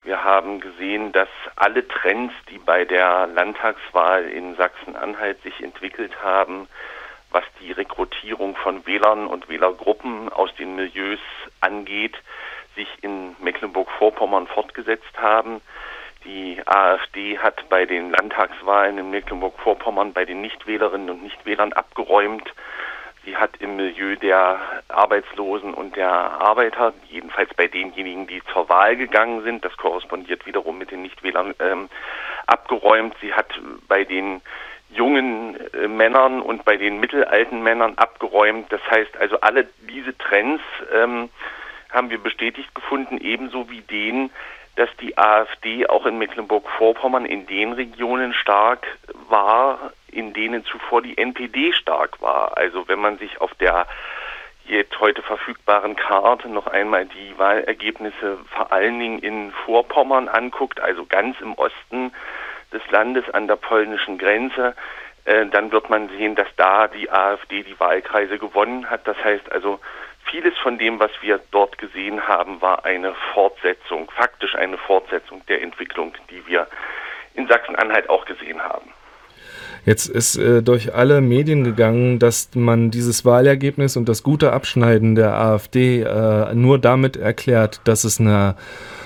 Wir haben gesehen, dass alle Trends, die bei der Landtagswahl in Sachsen-Anhalt sich entwickelt haben, was die Rekrutierung von Wählern und Wählergruppen aus den Milieus angeht, sich in Mecklenburg-Vorpommern fortgesetzt haben. Die AfD hat bei den Landtagswahlen in Mecklenburg-Vorpommern bei den Nichtwählerinnen und Nichtwählern abgeräumt. Sie hat im Milieu der Arbeitslosen und der Arbeiter, jedenfalls bei denjenigen, die zur Wahl gegangen sind, das korrespondiert wiederum mit den Nichtwählern, abgeräumt. Sie hat bei den jungen Männern und bei den mittelalten Männern abgeräumt. Das heißt also, alle diese Trends haben wir bestätigt gefunden, ebenso wie den, dass die AfD auch in Mecklenburg-Vorpommern in den Regionen stark war, in denen zuvor die NPD stark war. Also wenn man sich auf der jetzt heute verfügbaren Karte noch einmal die Wahlergebnisse vor allen Dingen in Vorpommern anguckt, also ganz im Osten des Landes an der polnischen Grenze, dann wird man sehen, dass da die AfD die Wahlkreise gewonnen hat. Das heißt also, vieles von dem, was wir dort gesehen haben, war eine Fortsetzung, faktisch eine Fortsetzung der Entwicklung, die wir in Sachsen-Anhalt auch gesehen haben. Jetzt ist durch alle Medien gegangen, dass man dieses Wahlergebnis und das gute Abschneiden der AfD nur damit erklärt, dass es eine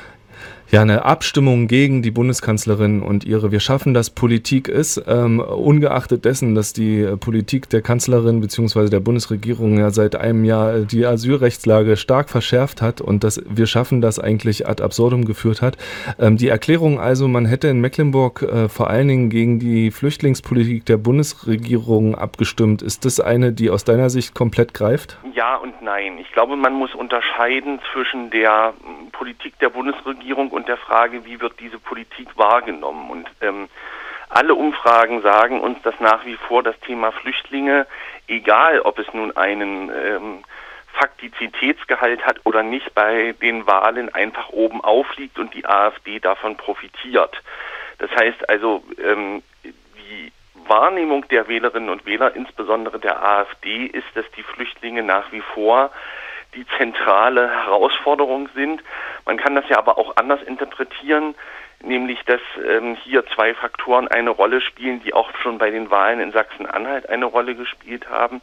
Abstimmung gegen die Bundeskanzlerin und ihre Wir schaffen das Politik ist, ungeachtet dessen, dass die Politik der Kanzlerin bzw. der Bundesregierung ja seit einem Jahr die Asylrechtslage stark verschärft hat und das Wir schaffen das eigentlich ad absurdum geführt hat. Die Erklärung also, man hätte in Mecklenburg vor allen Dingen gegen die Flüchtlingspolitik der Bundesregierung abgestimmt. Ist das eine, die aus deiner Sicht komplett greift? Ja und nein. Ich glaube, man muss unterscheiden zwischen der Politik der Bundesregierung und der Frage, wie wird diese Politik wahrgenommen. Und alle Umfragen sagen uns, dass nach wie vor das Thema Flüchtlinge, egal ob es nun einen Faktizitätsgehalt hat oder nicht, bei den Wahlen einfach oben aufliegt und die AfD davon profitiert. Das heißt also, die Wahrnehmung der Wählerinnen und Wähler, insbesondere der AfD, ist, dass die Flüchtlinge nach wie vor die zentrale Herausforderung sind. Man kann das ja aber auch anders interpretieren, nämlich dass hier zwei Faktoren eine Rolle spielen, die auch schon bei den Wahlen in Sachsen-Anhalt eine Rolle gespielt haben.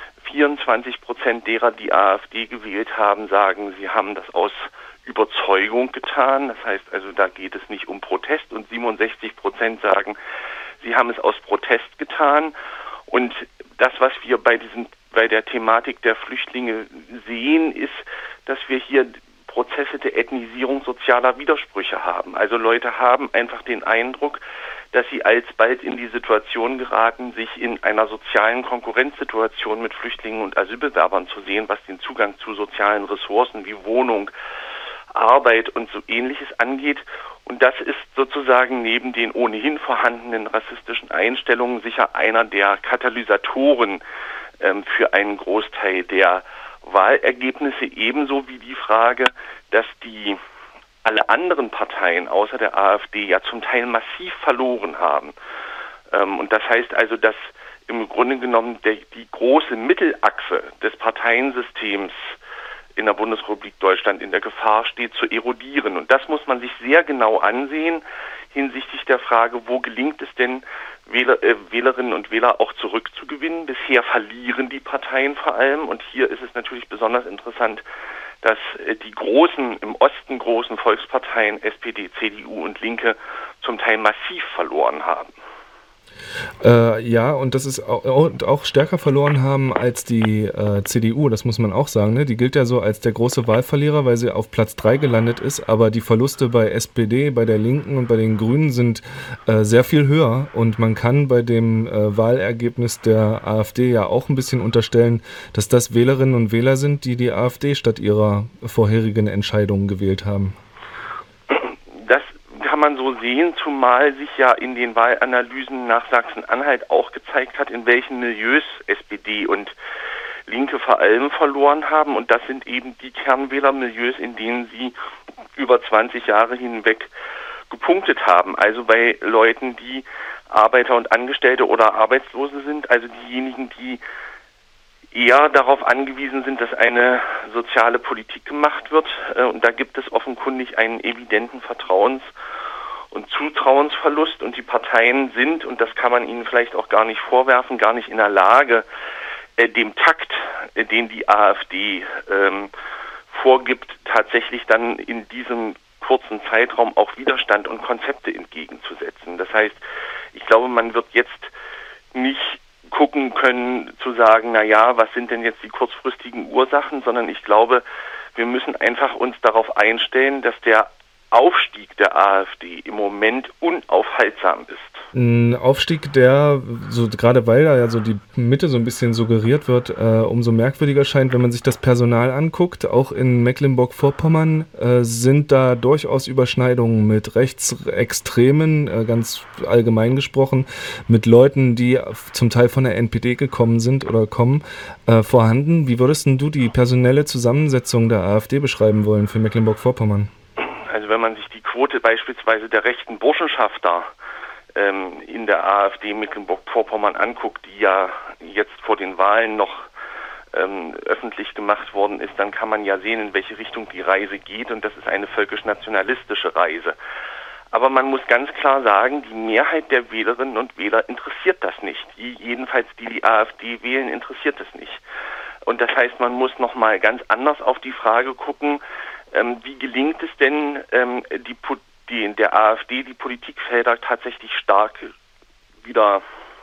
24% derer, die AfD gewählt haben, sagen, sie haben das aus Überzeugung getan. Das heißt also, da geht es nicht um Protest. Und 67% sagen, sie haben es aus Protest getan. Und das, was wir bei der Thematik der Flüchtlinge sehen, ist, dass wir hier Prozesse der Ethnisierung sozialer Widersprüche haben. Also Leute haben einfach den Eindruck, dass sie alsbald in die Situation geraten, sich in einer sozialen Konkurrenzsituation mit Flüchtlingen und Asylbewerbern zu sehen, was den Zugang zu sozialen Ressourcen wie Wohnung, Arbeit und so Ähnliches angeht. Und das ist sozusagen neben den ohnehin vorhandenen rassistischen Einstellungen sicher einer der Katalysatoren für einen Großteil der Wahlergebnisse, ebenso wie die Frage, dass alle anderen Parteien außer der AfD ja zum Teil massiv verloren haben. Und das heißt also, dass im Grunde genommen die große Mittelachse des Parteiensystems in der Bundesrepublik Deutschland in der Gefahr steht, zu erodieren. Und das muss man sich sehr genau ansehen hinsichtlich der Frage, wo gelingt es denn, Wählerinnen und Wähler auch zurückzugewinnen. Bisher verlieren die Parteien vor allem. Und hier ist es natürlich besonders interessant, dass die im Osten großen Volksparteien SPD, CDU und Linke zum Teil massiv verloren haben. Und das ist auch stärker verloren haben als die CDU, das muss man auch sagen. Ne? Die gilt ja so als der große Wahlverlierer, weil sie auf Platz 3 gelandet ist, aber die Verluste bei SPD, bei der Linken und bei den Grünen sind sehr viel höher und man kann bei dem Wahlergebnis der AfD ja auch ein bisschen unterstellen, dass das Wählerinnen und Wähler sind, die AfD statt ihrer vorherigen Entscheidungen gewählt haben. Kann man so sehen, zumal sich ja in den Wahlanalysen nach Sachsen-Anhalt auch gezeigt hat, in welchen Milieus SPD und Linke vor allem verloren haben. Und das sind eben die Kernwählermilieus, in denen sie über 20 Jahre hinweg gepunktet haben. Also bei Leuten, die Arbeiter und Angestellte oder Arbeitslose sind, also diejenigen, die eher darauf angewiesen sind, dass eine soziale Politik gemacht wird. Und da gibt es offenkundig einen evidenten Vertrauens- und Zutrauensverlust. Und die Parteien sind, und das kann man ihnen vielleicht auch gar nicht vorwerfen, gar nicht in der Lage, dem Takt, den die AfD vorgibt, tatsächlich dann in diesem kurzen Zeitraum auch Widerstand und Konzepte entgegenzusetzen. Das heißt, ich glaube, man wird jetzt nicht gucken können, zu sagen, na ja, was sind denn jetzt die kurzfristigen Ursachen, sondern ich glaube, wir müssen einfach uns darauf einstellen, dass der Aufstieg der AfD im Moment unaufhaltsam ist. Ein Aufstieg, der, so gerade weil da ja so die Mitte so ein bisschen suggeriert wird, umso merkwürdiger scheint, wenn man sich das Personal anguckt. Auch in Mecklenburg-Vorpommern sind da durchaus Überschneidungen mit Rechtsextremen, ganz allgemein gesprochen, mit Leuten, die zum Teil von der NPD gekommen sind oder kommen, vorhanden. Wie würdest denn du die personelle Zusammensetzung der AfD beschreiben wollen für Mecklenburg-Vorpommern? Also wenn man sich die Quote beispielsweise der rechten Burschenschafter in der AfD Mecklenburg-Vorpommern anguckt, die ja jetzt vor den Wahlen noch öffentlich gemacht worden ist, dann kann man ja sehen, in welche Richtung die Reise geht, und das ist eine völkisch-nationalistische Reise. Aber man muss ganz klar sagen, die Mehrheit der Wählerinnen und Wähler interessiert das nicht. Jedenfalls die AfD wählen, interessiert es nicht. Und das heißt, man muss nochmal ganz anders auf die Frage gucken, wie gelingt es denn, der AfD die Politikfelder tatsächlich stark wieder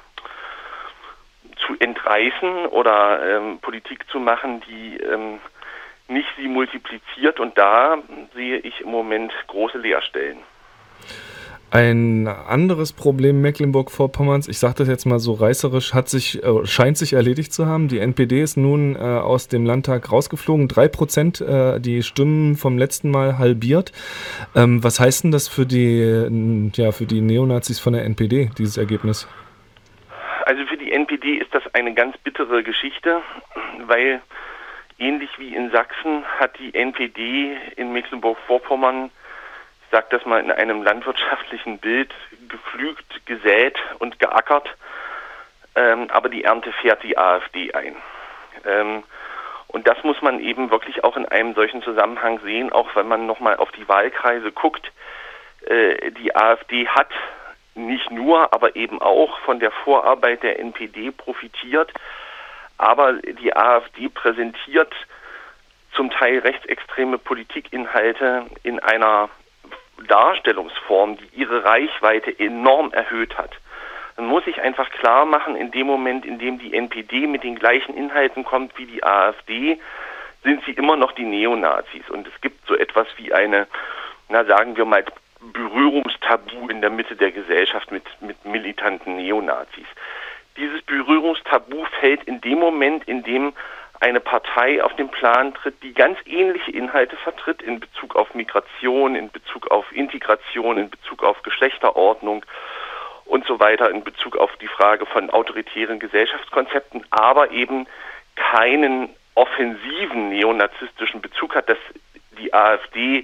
zu entreißen oder Politik zu machen, die nicht sie multipliziert, und da sehe ich im Moment große Leerstellen. Ein anderes Problem Mecklenburg-Vorpommerns, ich sage das jetzt mal so reißerisch, scheint sich erledigt zu haben. Die NPD ist nun aus dem Landtag rausgeflogen, 3%, die Stimmen vom letzten Mal halbiert. Was heißt denn das für die Neonazis von der NPD, dieses Ergebnis? Also für die NPD ist das eine ganz bittere Geschichte, weil ähnlich wie in Sachsen hat die NPD in Mecklenburg-Vorpommern, ich sage das mal in einem landwirtschaftlichen Bild, gepflügt, gesät und geackert, aber die Ernte fährt die AfD ein. Und das muss man eben wirklich auch in einem solchen Zusammenhang sehen, auch wenn man nochmal auf die Wahlkreise guckt. Die AfD hat nicht nur, aber eben auch von der Vorarbeit der NPD profitiert, aber die AfD präsentiert zum Teil rechtsextreme Politikinhalte in einer Darstellungsform, die ihre Reichweite enorm erhöht hat. Man muss sich einfach klar machen, in dem Moment, in dem die NPD mit den gleichen Inhalten kommt wie die AfD, sind sie immer noch die Neonazis. Und es gibt so etwas wie eine, sagen wir mal, Berührungstabu in der Mitte der Gesellschaft mit militanten Neonazis. Dieses Berührungstabu fällt in dem Moment, in dem eine Partei auf den Plan tritt, die ganz ähnliche Inhalte vertritt in Bezug auf Migration, in Bezug auf Integration, in Bezug auf Geschlechterordnung und so weiter, in Bezug auf die Frage von autoritären Gesellschaftskonzepten, aber eben keinen offensiven neonazistischen Bezug hat. Dass die AfD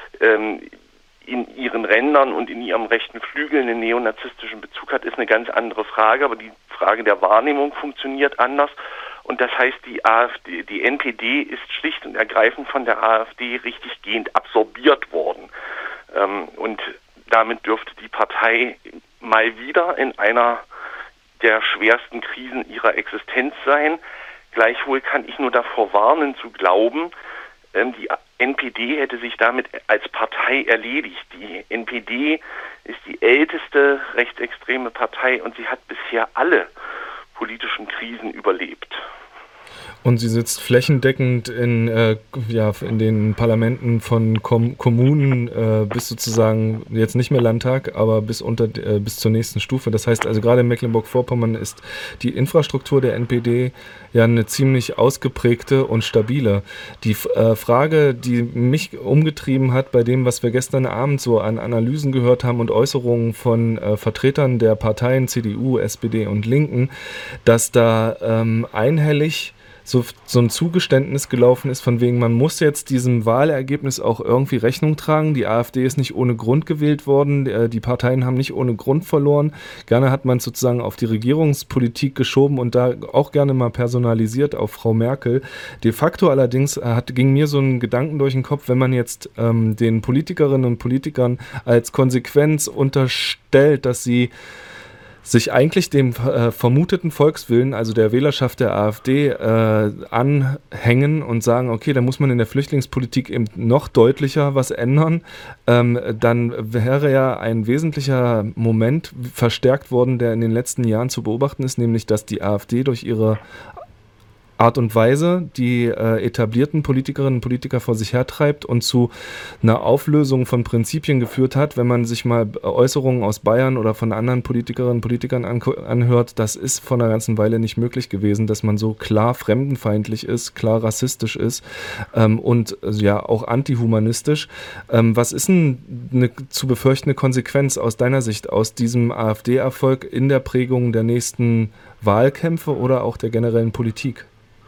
in ihren Rändern und in ihrem rechten Flügel einen neonazistischen Bezug hat, ist eine ganz andere Frage, aber die Frage der Wahrnehmung funktioniert anders. Und das heißt, die NPD ist schlicht und ergreifend von der AfD richtiggehend absorbiert worden. Und damit dürfte die Partei mal wieder in einer der schwersten Krisen ihrer Existenz sein. Gleichwohl kann ich nur davor warnen, zu glauben, die NPD hätte sich damit als Partei erledigt. Die NPD ist die älteste rechtsextreme Partei und sie hat bisher alle politischen Krisen überlebt. Und sie sitzt flächendeckend in den Parlamenten von Kommunen bis sozusagen, jetzt nicht mehr Landtag, aber bis zur nächsten Stufe. Das heißt also, gerade in Mecklenburg-Vorpommern ist die Infrastruktur der NPD ja eine ziemlich ausgeprägte und stabile. Die Frage, die mich umgetrieben hat bei dem, was wir gestern Abend so an Analysen gehört haben und Äußerungen von Vertretern der Parteien CDU, SPD und Linken, dass da einhellig so ein Zugeständnis gelaufen ist, von wegen, man muss jetzt diesem Wahlergebnis auch irgendwie Rechnung tragen. Die AfD ist nicht ohne Grund gewählt worden, die Parteien haben nicht ohne Grund verloren. Gerne hat man sozusagen auf die Regierungspolitik geschoben und da auch gerne mal personalisiert auf Frau Merkel. De facto allerdings ging mir so ein Gedanken durch den Kopf, wenn man jetzt den Politikerinnen und Politikern als Konsequenz unterstellt, dass sie sich eigentlich dem vermuteten Volkswillen, also der Wählerschaft der AfD, anhängen und sagen, okay, da muss man in der Flüchtlingspolitik eben noch deutlicher was ändern, dann wäre ja ein wesentlicher Moment verstärkt worden, der in den letzten Jahren zu beobachten ist, nämlich, dass die AfD durch ihre Art und Weise die etablierten Politikerinnen und Politiker vor sich hertreibt und zu einer Auflösung von Prinzipien geführt hat. Wenn man sich mal Äußerungen aus Bayern oder von anderen Politikerinnen und Politikern anhört, das ist vor einer ganzen Weile nicht möglich gewesen, dass man so klar fremdenfeindlich ist, klar rassistisch ist und ja auch antihumanistisch. Was ist denn eine zu befürchtende Konsequenz aus deiner Sicht aus diesem AfD-Erfolg in der Prägung der nächsten Wahlkämpfe oder auch der generellen Politik?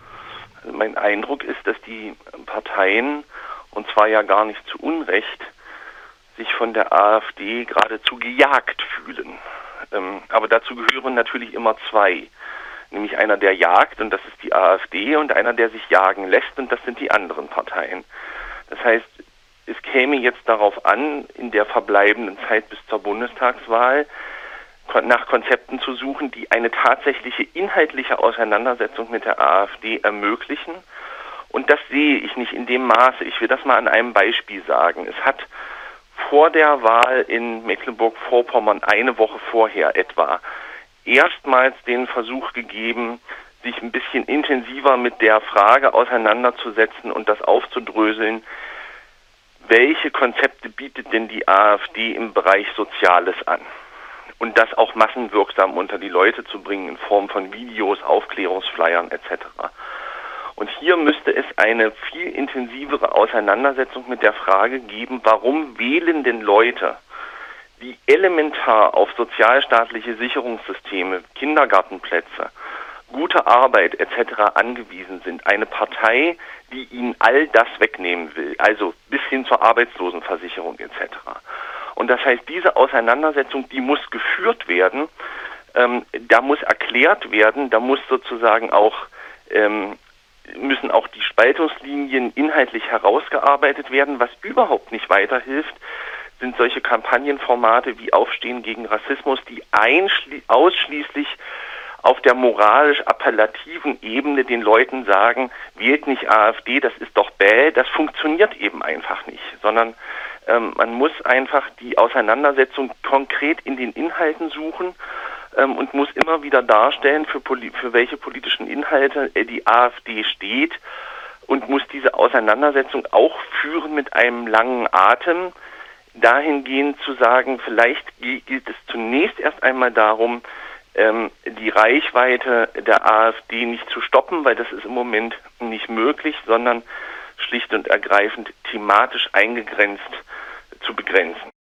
Mein Eindruck ist, dass die Parteien, und zwar ja gar nicht zu Unrecht, sich von der AfD geradezu gejagt fühlen. Aber dazu gehören natürlich immer zwei. Nämlich einer, der jagt, und das ist die AfD, und einer, der sich jagen lässt, und das sind die anderen Parteien. Das heißt, es käme jetzt darauf an, in der verbleibenden Zeit bis zur Bundestagswahl nach Konzepten zu suchen, die eine tatsächliche inhaltliche Auseinandersetzung mit der AfD ermöglichen. Und das sehe ich nicht in dem Maße. Ich will das mal an einem Beispiel sagen. Es hat vor der Wahl in Mecklenburg-Vorpommern, eine Woche vorher etwa, erstmals den Versuch gegeben, sich ein bisschen intensiver mit der Frage auseinanderzusetzen und das aufzudröseln, welche Konzepte bietet denn die AfD im Bereich Soziales an? Und das auch massenwirksam unter die Leute zu bringen in Form von Videos, Aufklärungsflyern etc. Und hier müsste es eine viel intensivere Auseinandersetzung mit der Frage geben, warum wählen denn Leute, die elementar auf sozialstaatliche Sicherungssysteme, Kindergartenplätze, gute Arbeit etc. angewiesen sind, eine Partei, die ihnen all das wegnehmen will, also bis hin zur Arbeitslosenversicherung etc. Und das heißt, diese Auseinandersetzung, die muss geführt werden, da muss erklärt werden, da muss sozusagen auch, müssen auch die Spaltungslinien inhaltlich herausgearbeitet werden. Was überhaupt nicht weiterhilft, sind solche Kampagnenformate wie Aufstehen gegen Rassismus, die ausschließlich auf der moralisch appellativen Ebene den Leuten sagen, wählt nicht AfD, das ist doch bäh, das funktioniert eben einfach nicht, sondern man muss einfach die Auseinandersetzung konkret in den Inhalten suchen und muss immer wieder darstellen, für welche politischen Inhalte die AfD steht und muss diese Auseinandersetzung auch führen mit einem langen Atem, dahingehend zu sagen, vielleicht geht es zunächst erst einmal darum, die Reichweite der AfD nicht zu stoppen, weil das ist im Moment nicht möglich, sondern schlicht und ergreifend thematisch eingegrenzt zu begrenzen.